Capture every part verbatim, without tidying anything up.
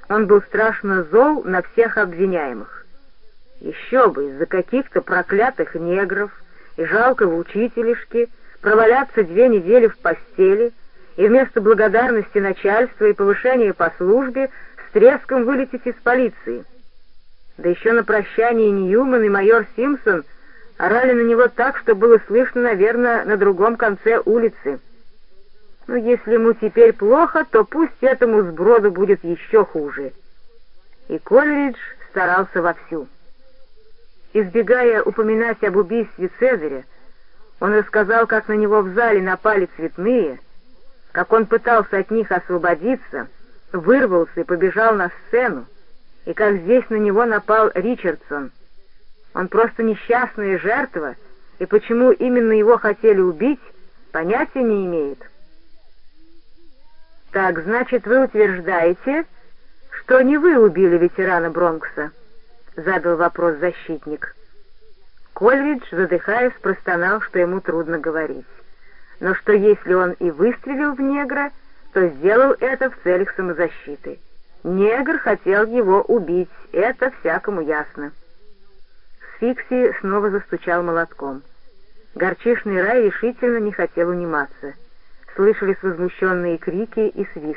Он был страшно зол на всех обвиняемых. Еще бы, из-за каких-то проклятых негров и жалкого учителишки проваляться две недели в постели и вместо благодарности начальства и повышения по службе с треском вылететь из полиции. Да еще на прощании Ньюман и майор Симпсон орали на него так, что было слышно, наверное, на другом конце улицы. Ну, если ему теперь плохо, то пусть этому сброду будет еще хуже. И Колеридж старался вовсю. Избегая упоминать об убийстве Цезаря, он рассказал, как на него в зале напали цветные, как он пытался от них освободиться, вырвался и побежал на сцену, и как здесь на него напал Ричардсон. Он просто несчастная жертва, и почему именно его хотели убить, понятия не имеет. «Так, значит, вы утверждаете, что не вы убили ветерана Бронкса?» — задал вопрос защитник. Колеридж, задыхаясь, простонал, что ему трудно говорить, но что если он и выстрелил в негра, то сделал это в целях самозащиты. Негр хотел его убить, это всякому ясно. Сфикси снова застучал молотком. Горчишный рай решительно не хотел униматься. Слышались возмущенные крики и свист.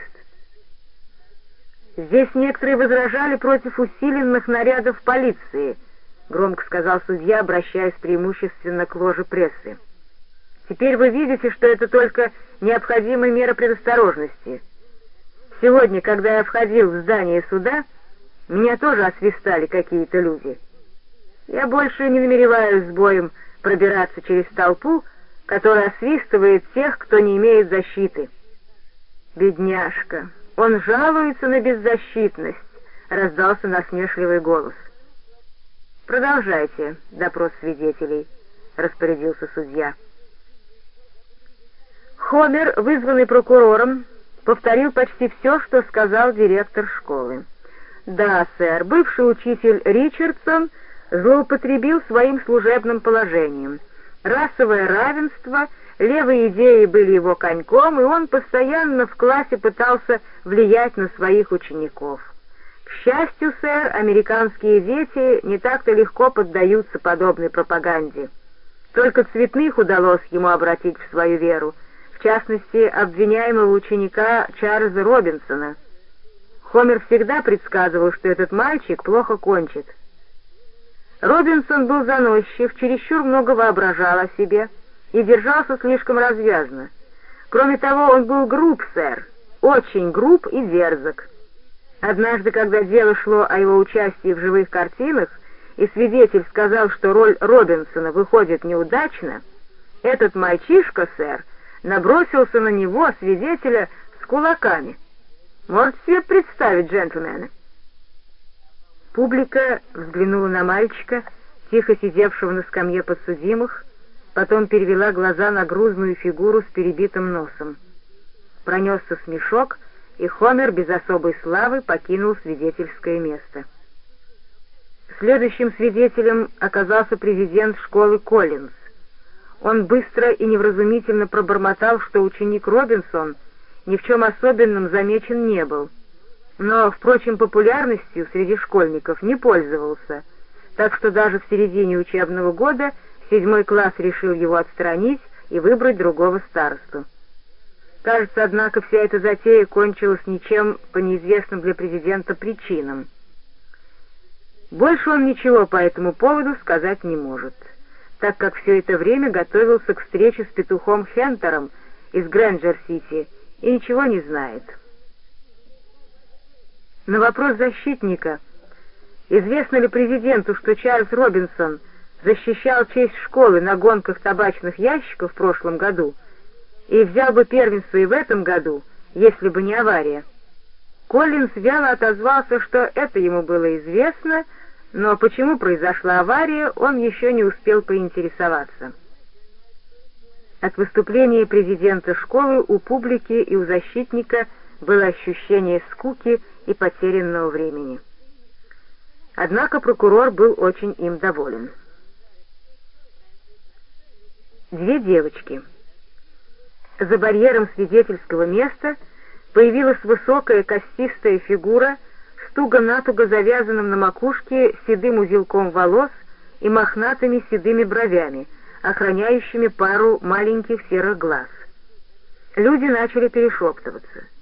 «Здесь некоторые возражали против усиленных нарядов полиции», — громко сказал судья, обращаясь преимущественно к ложе прессы. «Теперь вы видите, что это только необходимая мера предосторожности. Сегодня, когда я входил в здание суда, меня тоже освистали какие-то люди. Я больше не намереваюсь с боем пробираться через толпу, которая освистывает тех, кто не имеет защиты». «Бедняжка, он жалуется на беззащитность», — раздался насмешливый голос. «Продолжайте допрос свидетелей», — распорядился судья. Хомер, вызванный прокурором, повторил почти все, что сказал директор школы. «Да, сэр, бывший учитель Ричардсон злоупотребил своим служебным положением. Расовое равенство, левые идеи были его коньком, и он постоянно в классе пытался влиять на своих учеников. К счастью, сэр, американские дети не так-то легко поддаются подобной пропаганде. Только цветных удалось ему обратить в свою веру, в частности, обвиняемого ученика Чарльза Робинсона. Хомер всегда предсказывал, что этот мальчик плохо кончит. Робинсон был заносчив, чересчур много воображал о себе и держался слишком развязно. Кроме того, он был груб, сэр, очень груб и дерзок. Однажды, когда дело шло о его участии в живых картинах, и свидетель сказал, что роль Робинсона выходит неудачно, этот мальчишка, сэр, набросился на него, свидетеля, с кулаками. Можете себе представить, джентльмены? Публика взглянула на мальчика, тихо сидевшего на скамье подсудимых, потом перевела глаза на грузную фигуру с перебитым носом. Пронесся смешок, и Хомер без особой славы покинул свидетельское место. Следующим свидетелем оказался президент школы Коллинз. Он быстро и невразумительно пробормотал, что ученик Робинсон ни в чем особенном замечен не был, но, впрочем, популярностью среди школьников не пользовался, так что даже в середине учебного года седьмой класс решил его отстранить и выбрать другого старосту. Кажется, однако, вся эта затея кончилась ничем по неизвестным для президента причинам. Больше он ничего по этому поводу сказать не может, так как все это время готовился к встрече с петухом Хентером из Грэнджер-Сити и ничего не знает. На вопрос защитника, известно ли президенту, что Чарльз Робинсон защищал честь школы на гонках табачных ящиков в прошлом году и взял бы первенство и в этом году, если бы не авария, Коллинз вяло отозвался, что это ему было известно, но почему произошла авария, он еще не успел поинтересоваться. От выступления президента школы у публики и у защитника было ощущение скуки и потерянного времени. Однако прокурор был очень им доволен. Две девочки. За барьером свидетельского места появилась высокая костистая фигура туго-натуго завязанным на макушке седым узелком волос и мохнатыми седыми бровями, охраняющими пару маленьких серых глаз. Люди начали перешептываться.